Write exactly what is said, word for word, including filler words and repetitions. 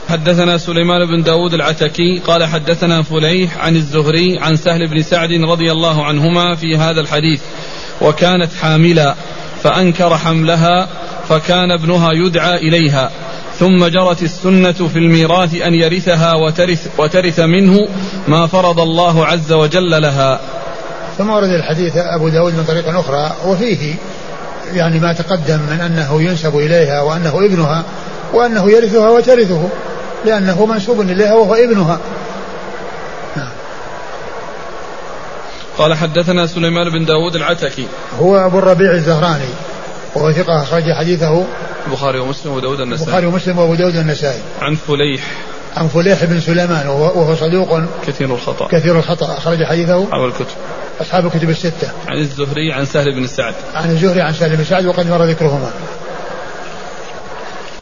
حدثنا سليمان بن داود العتكي قال حدثنا فليح عن الزهري عن سهل بن سعد رضي الله عنهما في هذا الحديث: وكانت حاملا فأنكر حملها فكان ابنها يدعى إليها، ثم جرت السنة في الميراث أن يرثها وترث, وترث منه ما فرض الله عز وجل لها. ثم ورد الحديث أبو داود من طريق أخرى وفيه يعني ما تقدم من أنه ينسب إليها وأنه ابنها وأنه يرثها وترثه لأنه منسوب إليها وهو ابنها. قال حدثنا سليمان بن داود العتكي هو أبو الربيع الزهراني وهو ثقة أخرج حديثه البخاري ومسلم وداود النسائي البخاري ومسلم وأبو داود النسائي. عن فليح عن فليح بن سليمان وهو صدوق كثير الخطأ كثير الخطأ أخرج حديثه أصحاب الكتب أصحاب الكتب الستة. عن الزهري عن سهل بن سعد عن الزهري عن سهل بن سعد وقد مر ذكرهما.